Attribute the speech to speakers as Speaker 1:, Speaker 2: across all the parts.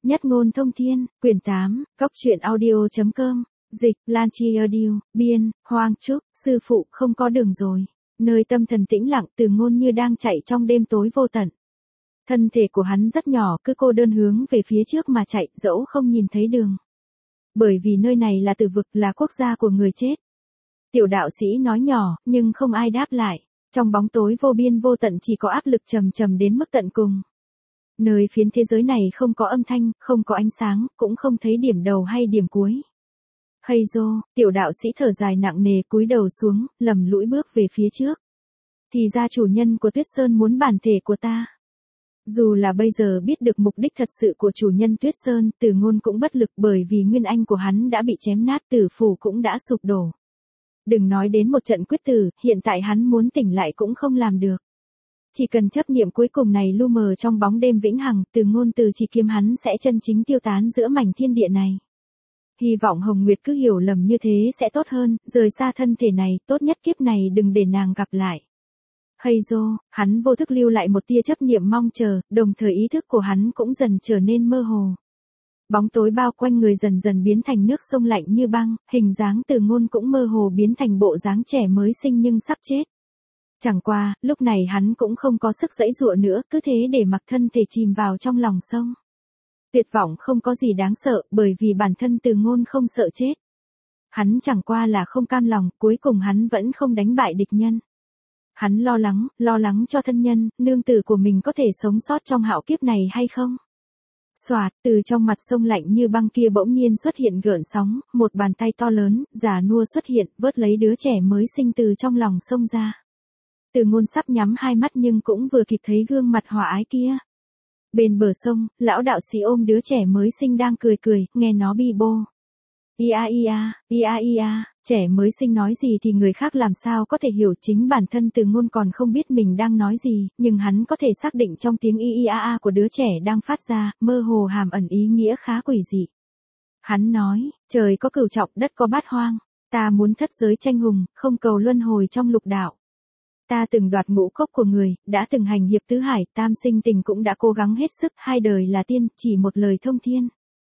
Speaker 1: Nhất ngôn thông thiên, quyển 8, Cốc truyện audio.com, dịch, Lan Chi Audio, biên, Hoang Trúc, sư phụ không có đường rồi. Nơi tâm thần tĩnh lặng, Từ Ngôn như đang chạy trong đêm tối vô tận. Thân thể của hắn rất nhỏ, cứ cô đơn hướng về phía trước mà chạy, dẫu không nhìn thấy đường. Bởi vì nơi này là tử vực, là quốc gia của người chết. Tiểu đạo sĩ nói nhỏ, nhưng không ai đáp lại. Trong bóng tối vô biên vô tận chỉ có áp lực trầm trầm đến mức tận cùng. Nơi phiến thế giới này không có âm thanh, không có ánh sáng, cũng không thấy điểm đầu hay điểm cuối. Hay dô, tiểu đạo sĩ thở dài nặng nề cúi đầu xuống, lầm lũi bước về phía trước. Thì ra chủ nhân của Tuyết Sơn muốn bản thể của ta. Dù là bây giờ biết được mục đích thật sự của chủ nhân Tuyết Sơn, Từ Ngôn cũng bất lực bởi vì nguyên anh của hắn đã bị chém nát, tử phủ cũng đã sụp đổ. Đừng nói đến một trận quyết tử, hiện tại hắn muốn tỉnh lại cũng không làm được. Chỉ cần chấp niệm cuối cùng này lu mờ trong bóng đêm vĩnh hằng, Từ Ngôn từ chỉ kiếm hắn sẽ chân chính tiêu tán giữa mảnh thiên địa này. Hy vọng Hồng Nguyệt cứ hiểu lầm như thế sẽ tốt hơn, rời xa thân thể này, tốt nhất kiếp này đừng để nàng gặp lại. Hay dô, hắn vô thức lưu lại một tia chấp niệm mong chờ, đồng thời ý thức của hắn cũng dần trở nên mơ hồ. Bóng tối bao quanh người dần dần biến thành nước sông lạnh như băng, hình dáng Từ Ngôn cũng mơ hồ biến thành bộ dáng trẻ mới sinh nhưng sắp chết. Chẳng qua, lúc này hắn cũng không có sức giãy giụa nữa, cứ thế để mặc thân thể chìm vào trong lòng sông. Tuyệt vọng không có gì đáng sợ, bởi vì bản thân Từ Ngôn không sợ chết. Hắn chẳng qua là không cam lòng, cuối cùng hắn vẫn không đánh bại địch nhân. Hắn lo lắng cho thân nhân, nương tử của mình có thể sống sót trong hạo kiếp này hay không. Xoạt, từ trong mặt sông lạnh như băng kia bỗng nhiên xuất hiện gợn sóng, một bàn tay to lớn, già nua xuất hiện, vớt lấy đứa trẻ mới sinh từ trong lòng sông ra. Từ Ngôn sắp nhắm hai mắt nhưng cũng vừa kịp thấy gương mặt hòa ái kia. Bên bờ sông, lão đạo sĩ ôm đứa trẻ mới sinh đang cười cười, nghe nó bi bô. Ia, trẻ mới sinh nói gì thì người khác làm sao có thể hiểu, chính bản thân Từ Ngôn còn không biết mình đang nói gì, nhưng hắn có thể xác định trong tiếng ia của đứa trẻ đang phát ra, mơ hồ hàm ẩn ý nghĩa khá quỷ dị. Hắn nói, trời có cửu trọng, đất có bát hoang, ta muốn thất giới tranh hùng, không cầu luân hồi trong lục đạo. Ta từng đoạt ngũ cốc của người, đã từng hành hiệp tứ hải, tam sinh tình cũng đã cố gắng hết sức, hai đời là tiên, chỉ một lời thông thiên.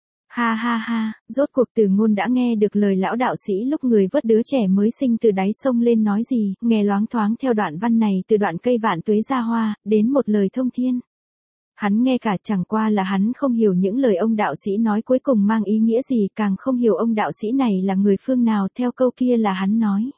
Speaker 1: Ha, rốt cuộc Từ Ngôn đã nghe được lời lão đạo sĩ lúc người vớt đứa trẻ mới sinh từ đáy sông lên nói gì, nghe loáng thoáng theo đoạn văn này từ đoạn cây vạn tuế ra hoa, đến một lời thông thiên. Hắn nghe cả, chẳng qua là hắn không hiểu những lời ông đạo sĩ nói cuối cùng mang ý nghĩa gì, càng không hiểu ông đạo sĩ này là người phương nào, theo câu kia là hắn nói.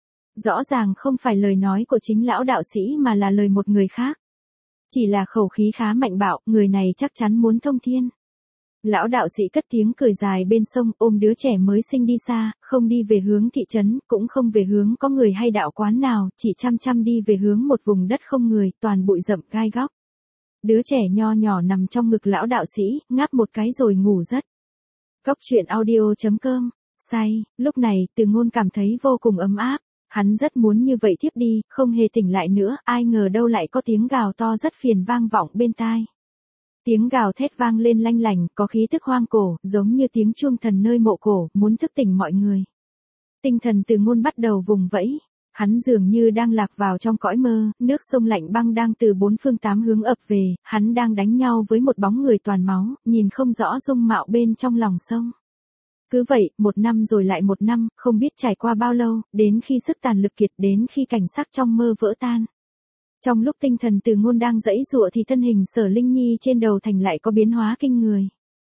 Speaker 1: Rõ ràng không phải lời nói của chính lão đạo sĩ mà là lời một người khác. Chỉ là khẩu khí khá mạnh bạo, người này chắc chắn muốn thông thiên. Lão đạo sĩ cất tiếng cười dài bên sông, ôm đứa trẻ mới sinh đi xa, không đi về hướng thị trấn, cũng không về hướng có người hay đạo quán nào, chỉ chăm đi về hướng một vùng đất không người, toàn bụi rậm gai góc. Đứa trẻ nho nhỏ nằm trong ngực lão đạo sĩ, ngáp một cái rồi ngủ giấc. Cốc truyện audio.com, say, lúc này, Từ Ngôn cảm thấy vô cùng ấm áp. Hắn rất muốn như vậy tiếp đi, không hề tỉnh lại nữa, ai ngờ đâu lại có tiếng gào to rất phiền vang vọng bên tai. Tiếng gào thét vang lên lanh lành, có khí tức hoang cổ, giống như tiếng chuông thần nơi mộ cổ, muốn thức tỉnh mọi người. Tinh thần Từ Ngôn bắt đầu vùng vẫy. Hắn dường như đang lạc vào trong cõi mơ, nước sông lạnh băng đang từ bốn phương tám hướng ập về, hắn đang đánh nhau với một bóng người toàn máu, nhìn không rõ dung mạo bên trong lòng sông. Cứ vậy, một năm rồi lại một năm, không biết trải qua bao lâu, đến khi sức tàn lực kiệt, đến khi cảnh sắc trong mơ vỡ tan. Trong lúc tinh thần Từ Ngôn đang giãy giụa thì thân hình Sở Linh Nhi trên đầu thành lại có biến hóa kinh người.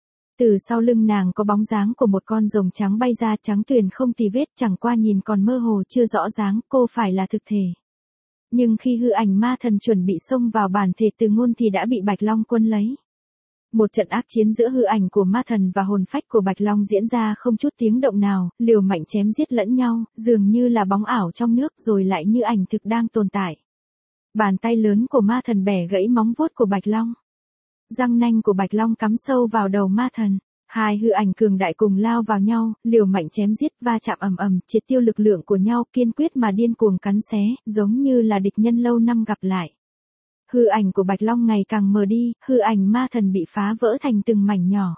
Speaker 1: Từ sau lưng nàng có bóng dáng của một con rồng trắng bay ra, trắng tuyền không tì vết, chẳng qua nhìn còn mơ hồ chưa rõ dáng, cô phải là thực thể. Nhưng khi hư ảnh ma thần chuẩn bị xông vào bản thể Từ Ngôn thì đã bị Bạch Long quân lấy. Một trận ác chiến giữa hư ảnh của ma thần và hồn phách của Bạch Long diễn ra không chút tiếng động nào, liều mạnh chém giết lẫn nhau, dường như là bóng ảo trong nước rồi lại như ảnh thực đang tồn tại. Bàn tay lớn của ma thần bẻ gãy móng vuốt của Bạch Long. Răng nanh của Bạch Long cắm sâu vào đầu ma thần. Hai hư ảnh cường đại cùng lao vào nhau, liều mạnh chém giết, va chạm ầm, triệt tiêu lực lượng của nhau, kiên quyết mà điên cuồng cắn xé, giống như là địch nhân lâu năm gặp lại. Hư ảnh của Bạch Long ngày càng mờ đi, hư ảnh ma thần bị phá vỡ thành từng mảnh nhỏ.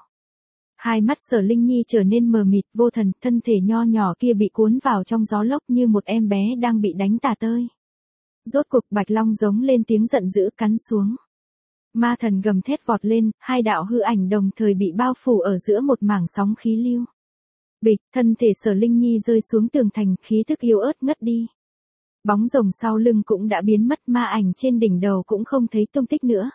Speaker 1: Hai mắt Sở Linh Nhi trở nên mờ mịt, vô thần, thân thể nho nhỏ kia bị cuốn vào trong gió lốc như một em bé đang bị đánh tả tơi. Rốt cuộc Bạch Long giống lên tiếng giận dữ cắn xuống. Ma thần gầm thét vọt lên, hai đạo hư ảnh đồng thời bị bao phủ ở giữa một mảng sóng khí lưu. Bịch, thân thể Sở Linh Nhi rơi xuống tường thành, khí thức yếu ớt ngất đi. Bóng rồng sau lưng cũng đã biến mất, ma ảnh trên đỉnh đầu cũng không thấy tung tích nữa.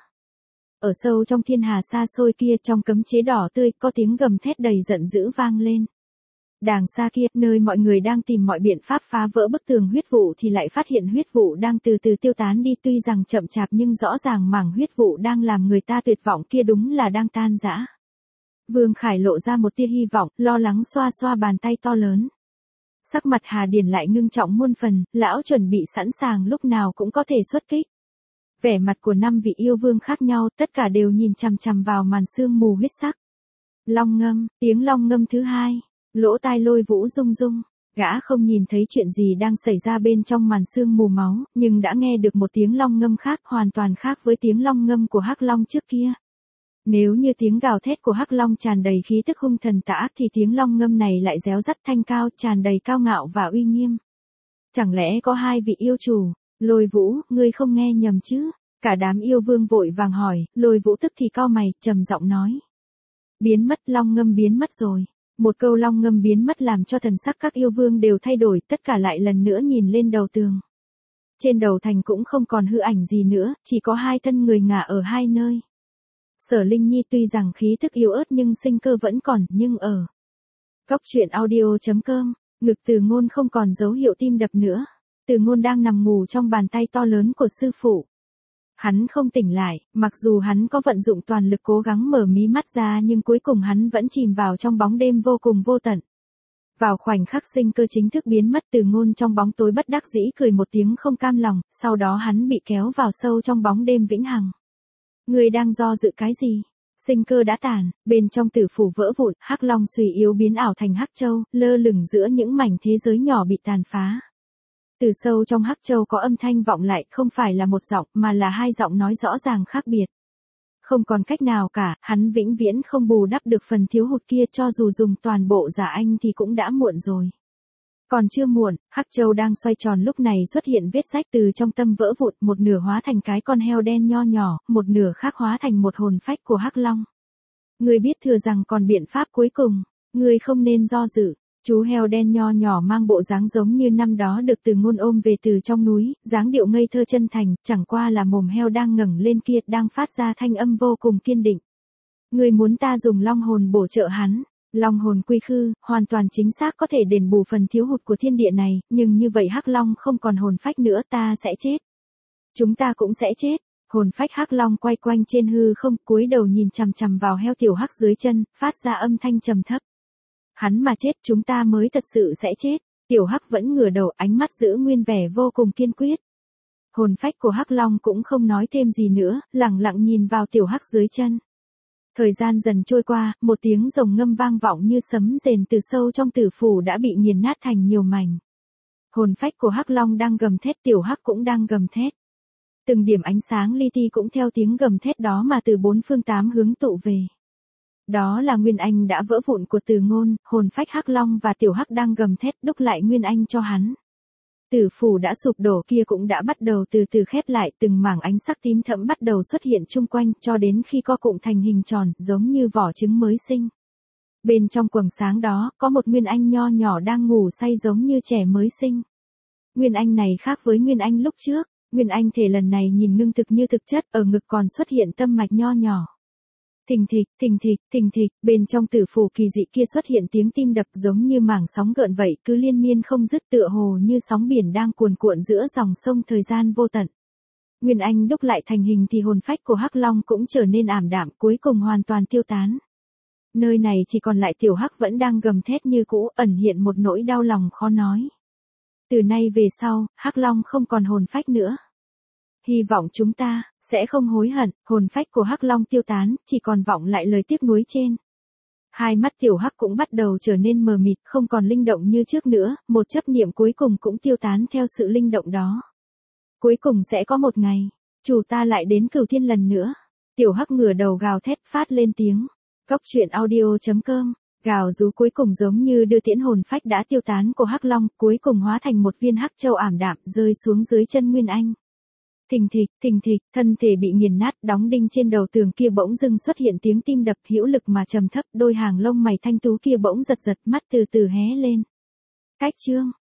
Speaker 1: Ở sâu trong thiên hà xa xôi kia, trong cấm chế đỏ tươi, có tiếng gầm thét đầy giận dữ vang lên. Đàng xa kia, nơi mọi người đang tìm mọi biện pháp phá vỡ bức tường huyết vụ thì lại phát hiện huyết vụ đang từ từ tiêu tán đi, tuy rằng chậm chạp nhưng rõ ràng mảng huyết vụ đang làm người ta tuyệt vọng kia đúng là đang tan rã. Vương Khải lộ ra một tia hy vọng, lo lắng xoa xoa bàn tay to lớn. Sắc mặt Hà Điền lại ngưng trọng muôn phần, lão chuẩn bị sẵn sàng lúc nào cũng có thể xuất kích. Vẻ mặt của 5 vị yêu vương khác nhau, tất cả đều nhìn chằm chằm vào màn sương mù huyết sắc. Long ngâm, tiếng long ngâm thứ hai, lỗ tai Lôi Vũ rung rung, gã không nhìn thấy chuyện gì đang xảy ra bên trong màn sương mù máu, nhưng đã nghe được một tiếng long ngâm khác, hoàn toàn khác với tiếng long ngâm của Hắc Long trước kia. Nếu như tiếng gào thét của Hắc Long tràn đầy khí tức hung thần tã thì tiếng long ngâm này lại réo rắt thanh cao, tràn đầy cao ngạo và uy nghiêm. Chẳng lẽ có 2 vị yêu chủ? Lôi Vũ, ngươi không nghe nhầm chứ? Cả đám yêu vương vội vàng hỏi, Lôi Vũ tức thì cau mày, trầm giọng nói. Biến mất, long ngâm biến mất rồi. Một câu long ngâm biến mất làm cho thần sắc các yêu vương đều thay đổi, tất cả lại lần nữa nhìn lên đầu tường. Trên đầu thành cũng không còn hư ảnh gì nữa, chỉ có 2 thân người ngả ở 2 nơi. Sở Linh Nhi tuy rằng khí thức yếu ớt nhưng sinh cơ vẫn còn, nhưng ở Cóc truyện audio.com, ngực Từ Ngôn không còn dấu hiệu tim đập nữa. Từ Ngôn đang nằm ngủ trong bàn tay to lớn của sư phụ. Hắn không tỉnh lại, mặc dù hắn có vận dụng toàn lực cố gắng mở mí mắt ra nhưng cuối cùng hắn vẫn chìm vào trong bóng đêm vô cùng vô tận. Vào khoảnh khắc sinh cơ chính thức biến mất, Từ Ngôn trong bóng tối bất đắc dĩ cười một tiếng không cam lòng, sau đó hắn bị kéo vào sâu trong bóng đêm vĩnh hằng. Người đang do dự cái gì? Sinh cơ đã tàn, bên trong tử phủ vỡ vụn, Hắc Long suy yếu biến ảo thành Hắc Châu, lơ lửng giữa những mảnh thế giới nhỏ bị tàn phá. Từ sâu trong Hắc Châu có âm thanh vọng lại, không phải là một giọng mà là 2 giọng nói rõ ràng khác biệt. Không còn cách nào cả, hắn vĩnh viễn không bù đắp được phần thiếu hụt kia, cho dù dùng toàn bộ giả anh thì cũng đã muộn rồi. Còn chưa muộn, Hắc Châu đang xoay tròn lúc này xuất hiện vết rách từ trong tâm vỡ vụn, một nửa hóa thành cái con heo đen nho nhỏ, một nửa khác hóa thành một hồn phách của Hắc Long. Ngươi biết thừa rằng còn biện pháp cuối cùng, ngươi không nên do dự. Chú heo đen nho nhỏ mang bộ dáng giống như năm đó được Từ Ngôn ôm về từ trong núi, dáng điệu ngây thơ chân thành, chẳng qua là mồm heo đang ngẩng lên kia, đang phát ra thanh âm vô cùng kiên định. Ngươi muốn ta dùng long hồn bổ trợ hắn? Long hồn quy khư, hoàn toàn chính xác có thể đền bù phần thiếu hụt của thiên địa này, nhưng như vậy Hắc Long không còn hồn phách nữa, ta sẽ chết. Chúng ta cũng sẽ chết. Hồn phách Hắc Long quay quanh trên hư không, cúi đầu nhìn chằm chằm vào heo tiểu Hắc dưới chân, phát ra âm thanh trầm thấp. Hắn mà chết chúng ta mới thật sự sẽ chết. Tiểu Hắc vẫn ngửa đầu, ánh mắt giữ nguyên vẻ vô cùng kiên quyết. Hồn phách của Hắc Long cũng không nói thêm gì nữa, lặng lặng nhìn vào tiểu Hắc dưới chân. Thời gian dần trôi qua, một tiếng rồng ngâm vang vọng như sấm rền từ sâu trong tử phủ đã bị nghiền nát thành nhiều mảnh. Hồn phách của Hắc Long đang gầm thét, tiểu Hắc cũng đang gầm thét. Từng điểm ánh sáng li ti cũng theo tiếng gầm thét đó mà từ 4 phương 8 hướng tụ về. Đó là nguyên anh đã vỡ vụn của Từ Ngôn, hồn phách Hắc Long và tiểu Hắc đang gầm thét đúc lại nguyên anh cho hắn. Tử phủ đã sụp đổ kia cũng đã bắt đầu từ từ khép lại, từng mảng ánh sắc tím thẫm bắt đầu xuất hiện chung quanh, cho đến khi co cụm thành hình tròn, giống như vỏ trứng mới sinh. Bên trong quầng sáng đó, có một nguyên anh nho nhỏ đang ngủ say giống như trẻ mới sinh. Nguyên anh này khác với nguyên anh lúc trước, nguyên anh thể lần này nhìn ngưng thực như thực chất, ở ngực còn xuất hiện tâm mạch nho nhỏ. Thình thịch, thình thịch, thình thịch, bên trong tử phủ kỳ dị kia xuất hiện tiếng tim đập giống như mảng sóng gợn vậy, cứ liên miên không dứt, tựa hồ như sóng biển đang cuồn cuộn giữa dòng sông thời gian vô tận. Nguyên anh đúc lại thành hình thì hồn phách của Hắc Long cũng trở nên ảm đạm, cuối cùng hoàn toàn tiêu tán. Nơi này chỉ còn lại tiểu Hắc vẫn đang gầm thét như cũ, ẩn hiện một nỗi đau lòng khó nói. Từ nay về sau, Hắc Long không còn hồn phách nữa. Hy vọng chúng ta sẽ không hối hận. Hồn phách của Hắc Long tiêu tán, chỉ còn vọng lại lời tiếc nuối trên. Hai mắt tiểu Hắc cũng bắt đầu trở nên mờ mịt, không còn linh động như trước nữa, một chấp niệm cuối cùng cũng tiêu tán theo sự linh động đó. Cuối cùng sẽ có một ngày, chủ ta lại đến Cửu Thiên lần nữa. Tiểu Hắc ngửa đầu gào thét phát lên tiếng. Cóc truyện audio.com, gào rú cuối cùng giống như đưa tiễn hồn phách đã tiêu tán của Hắc Long, cuối cùng hóa thành một viên Hắc Châu ảm đạm rơi xuống dưới chân Nguyên Anh. Thình thịch, thân thể bị nghiền nát, đóng đinh trên đầu tường kia bỗng dưng xuất hiện tiếng tim đập hữu lực mà trầm thấp, đôi hàng lông mày thanh tú kia bỗng giật giật, mắt từ từ hé lên. Cách chương